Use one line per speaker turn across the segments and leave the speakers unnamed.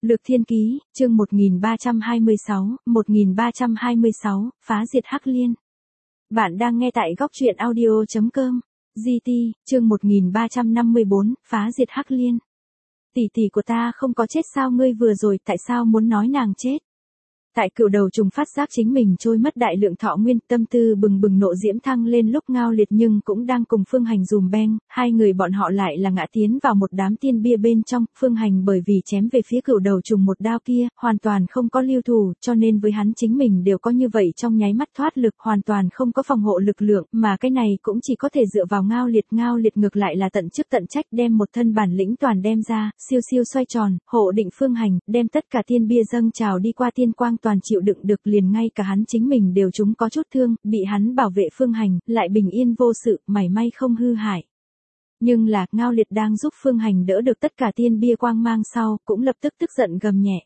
Lược Thiên Ký, chương 1326, phá diệt Hắc Liên. Bạn đang nghe tại góc truyện audio.com. GT, chương 1354, phá diệt Hắc Liên. Tỷ tỷ của ta không có chết sao, ngươi vừa rồi tại sao muốn nói nàng chết? Tại Cửu Đầu Trùng phát giác chính mình trôi mất đại lượng thọ nguyên, tâm tư bừng bừng nộ diễm thăng lên lúc Ngao Liệt nhưng cũng đang cùng Phương Hành dùm beng, hai người bọn họ lại là ngã tiến vào một đám tiên bia bên trong. Phương Hành bởi vì chém về phía Cửu Đầu Trùng một đao kia, hoàn toàn không có lưu thủ, cho nên với hắn chính mình đều có như vậy trong nháy mắt thoát lực, hoàn toàn không có phòng hộ lực lượng, mà cái này cũng chỉ có thể dựa vào Ngao Liệt. Ngao Liệt ngược lại là tận chức tận trách, đem một thân bản lĩnh toàn đem ra, siêu siêu xoay tròn, hộ định Phương Hành, đem tất cả tiên bia dâng trào đi qua, tiên quang toàn chịu đựng được, liền ngay cả hắn chính mình đều chúng có chút thương, bị hắn bảo vệ Phương Hành, lại bình yên vô sự, mảy may không hư hại. Nhưng là, Ngao Liệt đang giúp Phương Hành đỡ được tất cả tiên bia quang mang sau, cũng lập tức tức giận gầm nhẹ.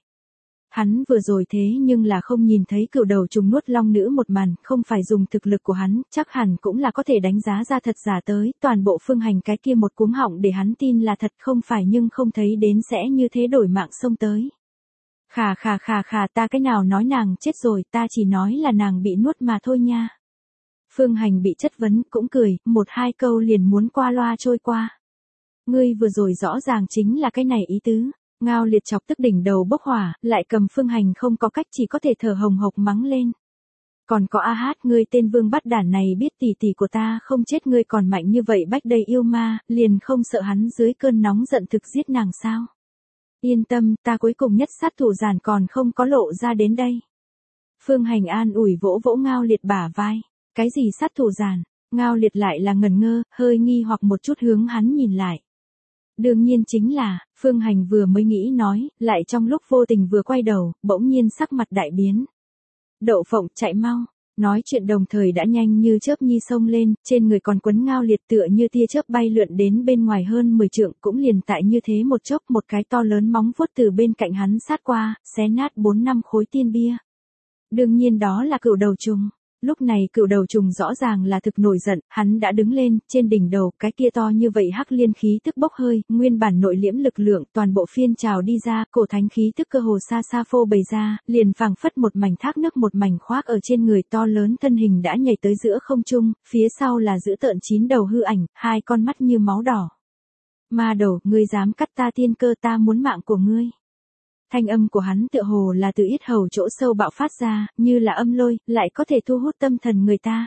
Hắn vừa rồi thế nhưng là không nhìn thấy Cửu Đầu Trùng nuốt long nữ một màn, không phải dùng thực lực của hắn, chắc hẳn cũng là có thể đánh giá ra thật giả tới, toàn bộ Phương Hành cái kia một cuống họng để hắn tin là thật, không phải nhưng không thấy đến sẽ như thế đổi mạng xông tới. Khà, ta cái nào nói nàng chết rồi, ta chỉ nói là nàng bị nuốt mà thôi nha. Phương Hành bị chất vấn, cũng cười, một hai câu liền muốn qua loa trôi qua. Ngươi vừa rồi rõ ràng chính là cái này ý tứ. Ngao Liệt chọc tức đỉnh đầu bốc hỏa, lại cầm Phương Hành không có cách, chỉ có thể thở hồng hộc mắng lên. Còn có a hát, ngươi tên vương bắt đản này biết tỷ tỷ của ta không chết, ngươi còn mạnh như vậy bách đầy yêu ma, liền không sợ hắn dưới cơn nóng giận thực giết nàng sao? Yên tâm, ta cuối cùng nhất sát thủ giản còn không có lộ ra đến đây. Phương Hành an ủi vỗ vỗ Ngao Liệt bả vai. Cái gì sát thủ giản? Ngao Liệt lại là ngẩn ngơ, hơi nghi hoặc một chút hướng hắn nhìn lại. Đương nhiên chính là, Phương Hành vừa mới nghĩ nói, lại trong lúc vô tình vừa quay đầu, bỗng nhiên sắc mặt đại biến. Đậu Phộng, chạy mau. Nói chuyện đồng thời đã nhanh như chớp nhi xông lên, trên người còn quấn Ngao Liệt tựa như tia chớp bay lượn đến bên ngoài hơn 10 trượng, cũng liền tại như thế một chốc, một cái to lớn móng vuốt từ bên cạnh hắn sát qua, xé nát 4-5 khối tiên bia. Đương nhiên đó là Cửu Đầu Trùng. Lúc này Cửu Đầu Trùng rõ ràng là thực nổi giận, hắn đã đứng lên, trên đỉnh đầu, cái kia to như vậy hắc liên khí tức bốc hơi, nguyên bản nội liễm lực lượng, toàn bộ phiên trào đi ra, cổ thánh khí tức cơ hồ xa xa phô bày ra, liền phảng phất một mảnh thác nước, một mảnh khoác ở trên người, to lớn thân hình đã nhảy tới giữa không trung, phía sau là dữ tợn 9 đầu hư ảnh, hai con mắt như máu đỏ. Ma đầu, ngươi dám cắt ta tiên cơ, ta muốn mạng của ngươi. Thanh âm của hắn tựa hồ là từ yết hầu chỗ sâu bạo phát ra, như là âm lôi, lại có thể thu hút tâm thần người ta.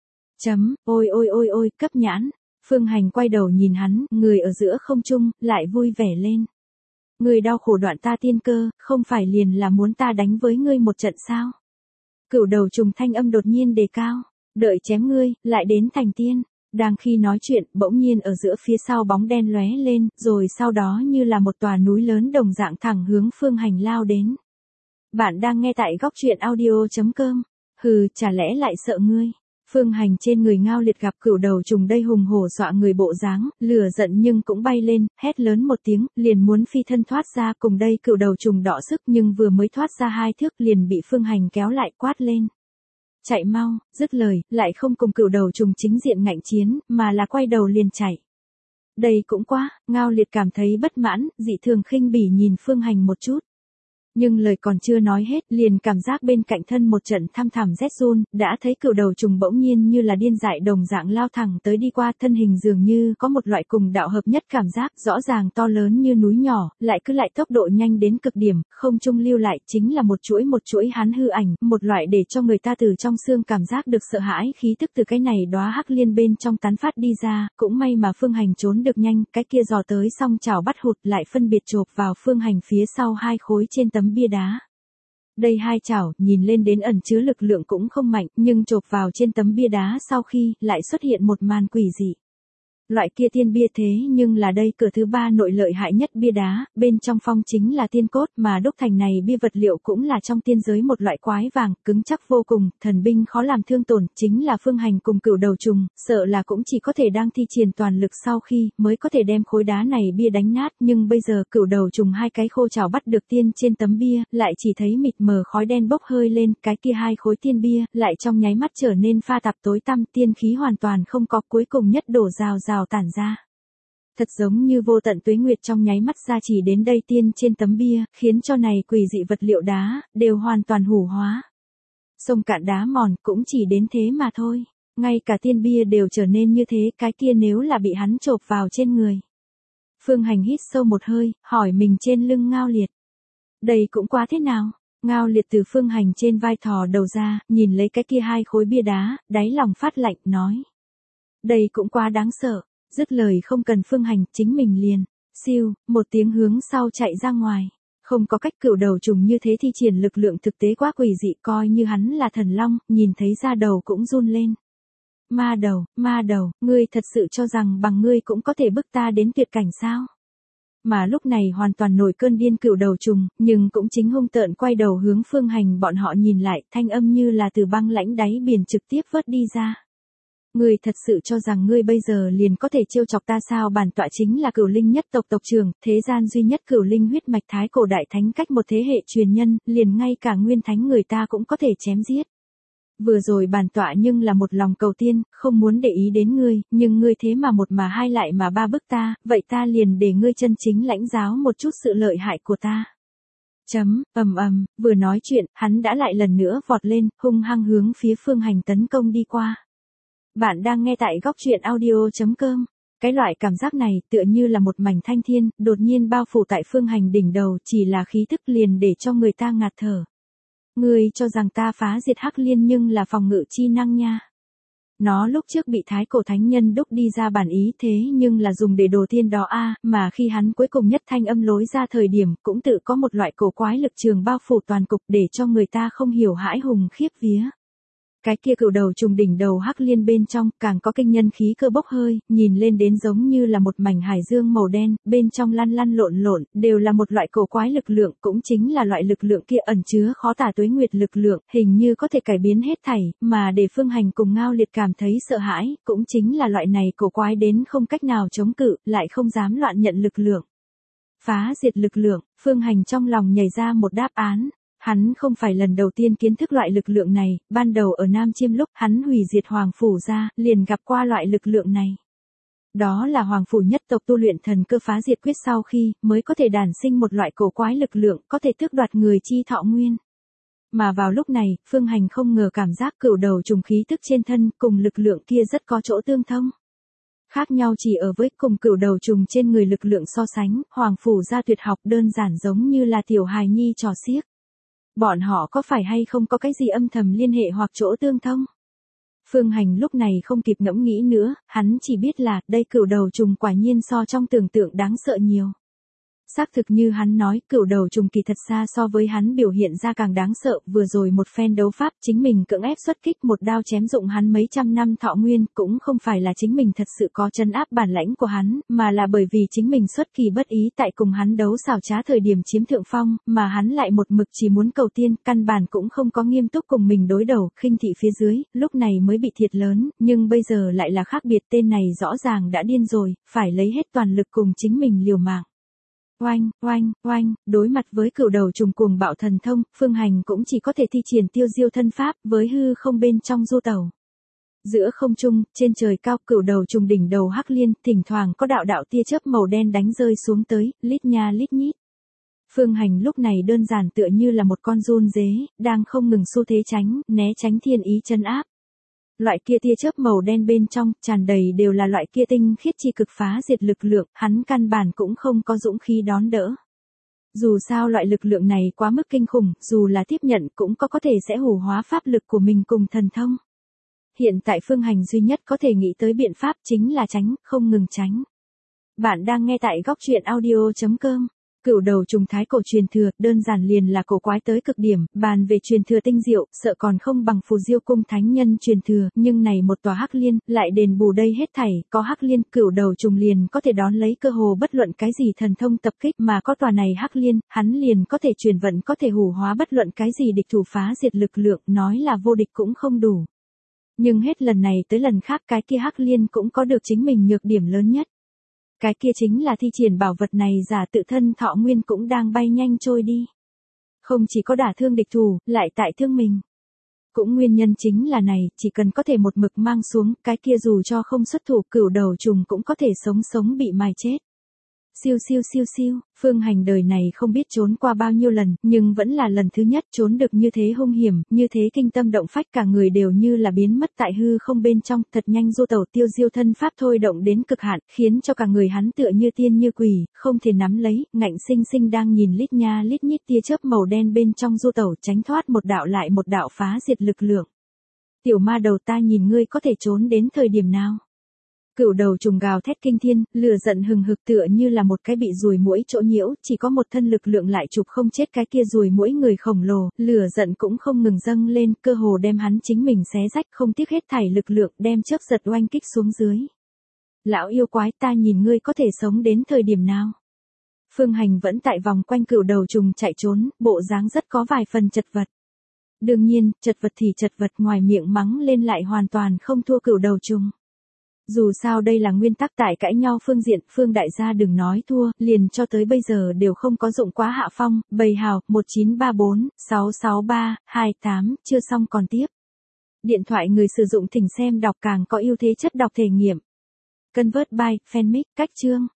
Ôi, cấp nhãn. Phương Hành quay đầu nhìn hắn, người ở giữa không trung, lại vui vẻ lên. Người đau khổ đoạn ta tiên cơ, không phải liền là muốn ta đánh với ngươi một trận sao? Cửu Đầu Trùng thanh âm đột nhiên đề cao, đợi chém ngươi, lại đến thành tiên. Đang khi nói chuyện, bỗng nhiên ở giữa phía sau bóng đen lóe lên, rồi sau đó như là một tòa núi lớn đồng dạng thẳng hướng Phương Hành lao đến. Bạn đang nghe tại góc truyện audio.com. Hừ, chả lẽ lại sợ ngươi? Phương Hành trên người Ngao Liệt gặp Cửu Đầu Trùng đây hùng hổ dọa người bộ dáng, lửa giận nhưng cũng bay lên, hét lớn một tiếng, liền muốn phi thân thoát ra, cùng đây Cửu Đầu Trùng đọ sức nhưng vừa mới thoát ra 2 thước liền bị Phương Hành kéo lại, quát lên. Chạy mau, dứt lời, lại không cùng Cửu Đầu Trùng chính diện ngạnh chiến, mà là quay đầu liền chạy. Đây cũng quá, Ngao Liệt cảm thấy bất mãn, dị thường khinh bỉ nhìn Phương Hành một chút. Nhưng lời còn chưa nói hết, liền cảm giác bên cạnh thân một trận thăm thẳm rét run, đã thấy Cửu Đầu Trùng bỗng nhiên như là điên dại đồng dạng lao thẳng tới đi qua, thân hình dường như có một loại cùng đạo hợp nhất cảm giác, rõ ràng to lớn như núi nhỏ, lại cứ lại tốc độ nhanh đến cực điểm, không trung lưu lại, chính là một chuỗi hắn hư ảnh, một loại để cho người ta từ trong xương cảm giác được sợ hãi, khí tức từ cái này đóa hắc liên bên trong tán phát đi ra, cũng may mà Phương Hành trốn được nhanh, cái kia dò tới xong chảo bắt hụt, lại phân biệt chộp vào Phương Hành phía sau 2 khối trên tấm bia đá. Đây 2 chảo, nhìn lên đến ẩn chứa lực lượng cũng không mạnh, nhưng chộp vào trên tấm bia đá sau khi, lại xuất hiện một màn quỷ dị. Loại kia tiên bia thế nhưng là đây cửa thứ 3 nội lợi hại nhất bia đá, bên trong phong chính là tiên cốt, mà đúc thành này bia vật liệu cũng là trong tiên giới một loại quái vàng, cứng chắc vô cùng, thần binh khó làm thương tổn, chính là Phương Hành cùng Cửu Đầu Trùng, sợ là cũng chỉ có thể đang thi triển toàn lực sau khi, mới có thể đem khối đá này bia đánh nát, nhưng bây giờ Cửu Đầu Trùng 2 cái khô chảo bắt được tiên trên tấm bia, lại chỉ thấy mịt mờ khói đen bốc hơi lên, cái kia 2 khối tiên bia, lại trong nháy mắt trở nên pha tạp tối tăm, tiên khí hoàn toàn không có, cuối cùng nhất đổ rào rào tản ra. Thật giống như vô tận tuế nguyệt trong nháy mắt ra chỉ đến đây tiên trên tấm bia, khiến cho này quỷ dị vật liệu đá, đều hoàn toàn hủ hóa. Sông cạn đá mòn cũng chỉ đến thế mà thôi. Ngay cả tiên bia đều trở nên như thế, cái kia nếu là bị hắn chộp vào trên người. Phương Hành hít sâu một hơi, hỏi mình trên lưng Ngao Liệt. Đây cũng quá thế nào? Ngao Liệt từ Phương Hành trên vai thò đầu ra, nhìn lấy cái kia 2 khối bia đá, đáy lòng phát lạnh, nói. Đây cũng quá đáng sợ. Dứt lời không cần Phương Hành, chính mình liền. Siêu, một tiếng hướng sau chạy ra ngoài. Không có cách cửu đầu trùng như thế thi triển lực lượng thực tế quá quỷ dị, coi như hắn là thần long, nhìn thấy da đầu cũng run lên. Ma đầu, ngươi thật sự cho rằng bằng ngươi cũng có thể bức ta đến tuyệt cảnh sao? Mà lúc này hoàn toàn nổi cơn điên cửu đầu trùng, nhưng cũng chính hung tợn quay đầu hướng Phương Hành bọn họ nhìn lại, thanh âm như là từ băng lãnh đáy biển trực tiếp vớt đi ra. Ngươi thật sự cho rằng ngươi bây giờ liền có thể trêu chọc ta sao? Bản tọa chính là Cửu Linh nhất tộc tộc trưởng, thế gian duy nhất Cửu Linh huyết mạch thái cổ đại thánh, cách một thế hệ truyền nhân, liền ngay cả nguyên thánh người ta cũng có thể chém giết. Vừa rồi bản tọa nhưng là một lòng cầu tiên, không muốn để ý đến ngươi, nhưng ngươi thế mà một mà hai lại mà ba bức ta, vậy ta liền để ngươi chân chính lãnh giáo một chút sự lợi hại của ta. Vừa nói chuyện, hắn đã lại lần nữa vọt lên, hung hăng hướng phía Phương Hành tấn công đi qua. Bạn đang nghe tại góc truyện audio.com. Cái loại cảm giác này tựa như là một mảnh thanh thiên, đột nhiên bao phủ tại Phương Hành đỉnh đầu, chỉ là khí tức liền để cho người ta ngạt thở. Ngươi cho rằng ta phá diệt Hắc Liên nhưng là phòng ngự chi năng nha. Nó lúc trước bị thái cổ thánh nhân đúc đi ra bản ý, thế nhưng là dùng để đồ tiên đó mà khi hắn cuối cùng nhất thanh âm lối ra thời điểm, cũng tự có một loại cổ quái lực trường bao phủ toàn cục để cho người ta không hiểu hãi hùng khiếp vía. Cái kia cửu đầu trùng đỉnh đầu Hắc Liên bên trong, càng có kinh nhân khí cơ bốc hơi, nhìn lên đến giống như là một mảnh hải dương màu đen, bên trong lăn lăn lộn, đều là một loại cổ quái lực lượng, cũng chính là loại lực lượng kia ẩn chứa khó tả tuế nguyệt lực lượng, hình như có thể cải biến hết thảy, mà để Phương Hành cùng Ngao Liệt cảm thấy sợ hãi, cũng chính là loại này cổ quái đến không cách nào chống cự, lại không dám loạn nhận lực lượng. Phá diệt lực lượng, Phương Hành trong lòng nhảy ra một đáp án. Hắn không phải lần đầu tiên kiến thức loại lực lượng này, ban đầu ở Nam Chiêm lúc hắn hủy diệt Hoàng Phủ ra, liền gặp qua loại lực lượng này. Đó là Hoàng Phủ nhất tộc tu luyện thần cơ phá diệt quyết sau khi, mới có thể đản sinh một loại cổ quái lực lượng, có thể tước đoạt người chi thọ nguyên. Mà vào lúc này, Phương Hành không ngờ cảm giác cửu đầu trùng khí tức trên thân, cùng lực lượng kia rất có chỗ tương thông. Khác nhau chỉ ở với cùng cửu đầu trùng trên người lực lượng so sánh, Hoàng Phủ ra tuyệt học đơn giản giống như là tiểu hài nhi trò xiếc. Bọn họ có phải hay không có cái gì âm thầm liên hệ hoặc chỗ tương thông? Phương Hành lúc này không kịp ngẫm nghĩ nữa, hắn chỉ biết là, đây cửu đầu trùng quả nhiên so trong tưởng tượng đáng sợ nhiều. Xác thực như hắn nói, cửu đầu trùng kỳ thật xa so với hắn biểu hiện ra càng đáng sợ, vừa rồi một phen đấu pháp, chính mình cưỡng ép xuất kích một đao chém dụng hắn mấy trăm năm thọ nguyên, cũng không phải là chính mình thật sự có trấn áp bản lãnh của hắn, mà là bởi vì chính mình xuất kỳ bất ý tại cùng hắn đấu xảo trá thời điểm chiếm thượng phong, mà hắn lại một mực chỉ muốn cầu tiên, căn bản cũng không có nghiêm túc cùng mình đối đầu, khinh thị phía dưới, lúc này mới bị thiệt lớn, nhưng bây giờ lại là khác biệt, tên này rõ ràng đã điên rồi, phải lấy hết toàn lực cùng chính mình liều mạng. Oanh, đối mặt với cửu đầu trùng cuồng bạo thần thông, Phương Hành cũng chỉ có thể thi triển tiêu diêu thân pháp, với hư không bên trong du tẩu. Giữa không trung, trên trời cao, cửu đầu trùng đỉnh đầu Hắc Liên, thỉnh thoảng có đạo tia chớp màu đen đánh rơi xuống tới, lít nha lít nhít. Phương Hành lúc này đơn giản tựa như là một con giun dế, đang không ngừng xu thế né tránh thiên ý chân áp. Loại kia tia chớp màu đen bên trong, tràn đầy đều là loại kia tinh khiết chi cực phá diệt lực lượng, hắn căn bản cũng không có dũng khí đón đỡ. Dù sao loại lực lượng này quá mức kinh khủng, dù là tiếp nhận cũng có thể sẽ hủ hóa pháp lực của mình cùng thần thông. Hiện tại Phương Hành duy nhất có thể nghĩ tới biện pháp chính là tránh, không ngừng tránh. Bạn đang nghe tại góc truyện audio.com. Cửu đầu trùng thái cổ truyền thừa, đơn giản liền là cổ quái tới cực điểm, bàn về truyền thừa tinh diệu, sợ còn không bằng Phù Diêu cung thánh nhân truyền thừa, nhưng này một tòa Hắc Liên, lại đền bù đây hết thảy, có Hắc Liên, cửu đầu trùng liền có thể đón lấy cơ hồ bất luận cái gì thần thông tập kích, mà có tòa này Hắc Liên, hắn liền có thể truyền vận, có thể hủ hóa bất luận cái gì địch thủ phá diệt lực lượng, nói là vô địch cũng không đủ. Nhưng hết lần này tới lần khác cái kia Hắc Liên cũng có được chính mình nhược điểm lớn nhất. Cái kia chính là thi triển bảo vật này giả tự thân thọ nguyên cũng đang bay nhanh trôi đi. Không chỉ có đả thương địch thủ, lại tại thương mình. Cũng nguyên nhân chính là này, chỉ cần có thể một mực mang xuống, cái kia dù cho không xuất thủ, cửu đầu trùng cũng có thể sống bị mài chết. Siêu siêu siêu siêu, Phương Hành đời này không biết trốn qua bao nhiêu lần, nhưng vẫn là lần thứ nhất trốn được như thế hung hiểm, như thế kinh tâm động phách, cả người đều như là biến mất tại hư không bên trong, thật nhanh du tẩu tiêu diêu thân pháp thôi động đến cực hạn, khiến cho cả người hắn tựa như tiên như quỷ, không thể nắm lấy, ngạnh sinh sinh đang nhìn lít nha lít nhít tia chớp màu đen bên trong du tẩu, tránh thoát một đạo lại một đạo phá diệt lực lượng. Tiểu ma đầu, ta nhìn ngươi có thể trốn đến thời điểm nào? Cửu đầu trùng gào thét kinh thiên, lửa giận hừng hực tựa như là một cái bị ruồi muỗi chỗ nhiễu, chỉ có một thân lực lượng lại chụp không chết cái kia ruồi muỗi người khổng lồ, lửa giận cũng không ngừng dâng lên, cơ hồ đem hắn chính mình xé rách, không tiếc hết thảy lực lượng, đem chớp giật oanh kích xuống dưới. Lão yêu quái, ta nhìn ngươi có thể sống đến thời điểm nào? Phương Hành vẫn tại vòng quanh cửu đầu trùng chạy trốn, bộ dáng rất có vài phần chật vật. Đương nhiên, chật vật thì chật vật, ngoài miệng mắng lên lại hoàn toàn không thua cửu đầu trùng. Dù sao đây là nguyên tắc, tại cãi nhau phương diện, Phương đại gia đừng nói thua, liền cho tới bây giờ đều không có dụng quá hạ phong, bầy hào, 1934-663-28, chưa xong còn tiếp. Điện thoại người sử dụng thỉnh xem đọc càng có ưu thế chất đọc thể nghiệm. Convert by, fanmic, cách chương.